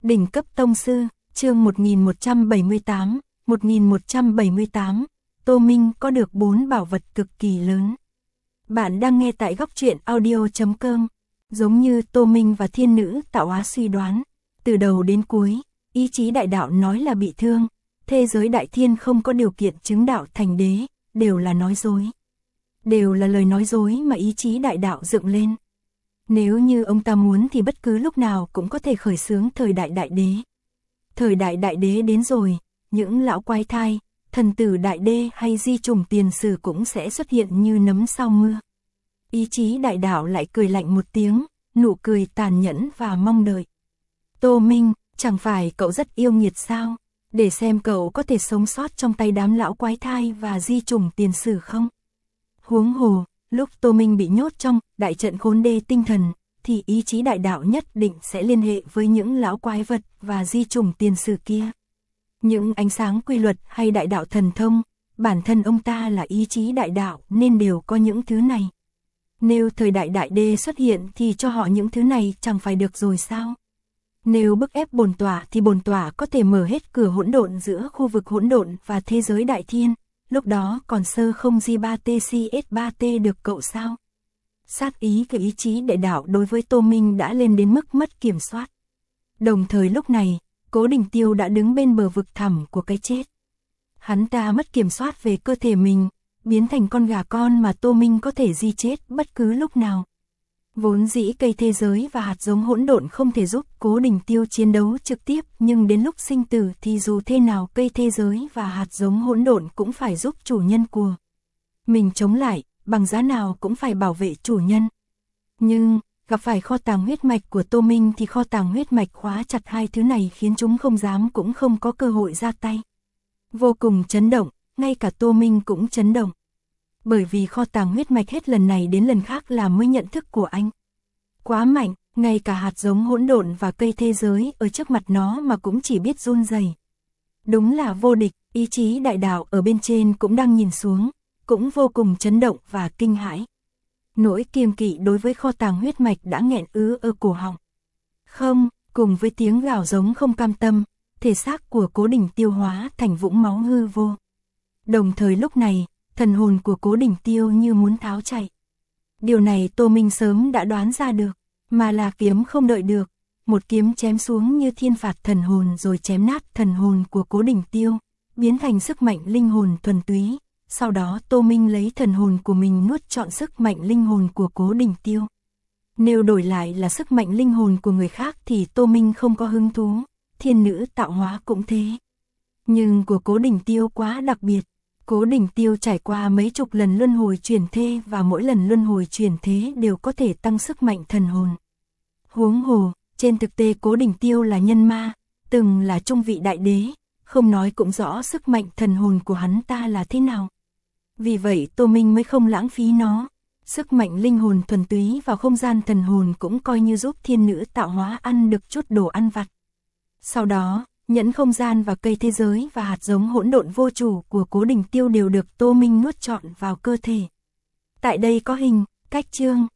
Đỉnh cấp tông sư, chương 1178, Tô Minh có được 4 bảo vật cực kỳ lớn. Bạn đang nghe tại góc truyện audio.com. Giống như Tô Minh và thiên nữ tạo hóa suy đoán, từ đầu đến cuối, ý chí đại đạo nói là bị thương, thế giới đại thiên không có điều kiện chứng đạo thành đế, đều là nói dối. Đều là lời nói dối mà ý chí đại đạo dựng lên. Nếu như ông ta muốn thì bất cứ lúc nào cũng có thể khởi xướng thời đại đại đế. Thời đại đại đế đến rồi, những lão quái thai, thần tử đại đế hay di trùng tiền sử cũng sẽ xuất hiện như nấm sau mưa. Ý chí đại đạo lại cười lạnh một tiếng, nụ cười tàn nhẫn và mong đợi. Tô Minh, chẳng phải cậu rất yêu nghiệt sao? Để xem cậu có thể sống sót trong tay đám lão quái thai và di trùng tiền sử không? Huống hồ, lúc Tô Minh bị nhốt trong đại trận khốn đê tinh thần, thì ý chí đại đạo nhất định sẽ liên hệ với những lão quái vật và di trùng tiền sử kia. Những ánh sáng quy luật hay đại đạo thần thông, bản thân ông ta là ý chí đại đạo nên đều có những thứ này. Nếu thời đại đại đế xuất hiện thì cho họ những thứ này chẳng phải được rồi sao? Nếu bức ép bổn tỏa thì bổn tỏa có thể mở hết cửa hỗn độn giữa khu vực hỗn độn và thế giới đại thiên, lúc đó còn sơ không J3TCS3T được cậu sao? Sát ý của ý chí đại đạo đối với Tô Minh đã lên đến mức mất kiểm soát. Đồng thời lúc này, Cố Đình Tiêu đã đứng bên bờ vực thẳm của cái chết. Hắn ta mất kiểm soát về cơ thể mình, biến thành con gà con mà Tô Minh có thể di chết bất cứ lúc nào. Vốn dĩ cây thế giới và hạt giống hỗn độn không thể giúp Cố Đình Tiêu chiến đấu trực tiếp, nhưng đến lúc sinh tử thì dù thế nào cây thế giới và hạt giống hỗn độn cũng phải giúp chủ nhân của mình chống lại, bằng giá nào cũng phải bảo vệ chủ nhân. Nhưng, gặp phải kho tàng huyết mạch của Tô Minh thì kho tàng huyết mạch khóa chặt hai thứ này khiến chúng không dám cũng không có cơ hội ra tay. Vô cùng chấn động, ngay cả Tô Minh cũng chấn động. Bởi vì kho tàng huyết mạch hết lần này đến lần khác làm mới nhận thức của anh. Quá mạnh, ngay cả hạt giống hỗn độn và cây thế giới ở trước mặt nó mà cũng chỉ biết run rẩy. Đúng là vô địch, ý chí đại đạo ở bên trên cũng đang nhìn xuống, cũng vô cùng chấn động và kinh hãi. Nỗi kiêng kỵ đối với kho tàng huyết mạch đã nghẹn ứ ở cổ họng. Không, cùng với tiếng gào giống không cam tâm, thể xác của Cố Đình Tiêu hóa thành vũng máu hư vô. Đồng thời lúc này, thần hồn của Cố Đình Tiêu như muốn tháo chạy. Điều này Tô Minh sớm đã đoán ra được, mà là kiếm không đợi được. Một kiếm chém xuống như thiên phạt thần hồn rồi chém nát thần hồn của Cố Đình Tiêu, biến thành sức mạnh linh hồn thuần túy. Sau đó Tô Minh lấy thần hồn của mình nuốt trọn sức mạnh linh hồn của Cố Đình Tiêu. Nếu đổi lại là sức mạnh linh hồn của người khác thì Tô Minh không có hứng thú, thiên nữ tạo hóa cũng thế. Nhưng của Cố Đình Tiêu quá đặc biệt. Cố Đình Tiêu trải qua mấy chục lần luân hồi chuyển thế và mỗi lần luân hồi chuyển thế đều có thể tăng sức mạnh thần hồn. Huống hồ, trên thực tế Cố Đình Tiêu là nhân ma, từng là trung vị đại đế, không nói cũng rõ sức mạnh thần hồn của hắn ta là thế nào. Vì vậy Tô Minh mới không lãng phí nó. Sức mạnh linh hồn thuần túy vào không gian thần hồn cũng coi như giúp thiên nữ tạo hóa ăn được chút đồ ăn vặt. Sau đó, nhẫn không gian và cây thế giới và hạt giống hỗn độn vô chủ của Cố Đình Tiêu đều được Tô Minh nuốt trọn vào cơ thể. Tại đây có hình, cách chương.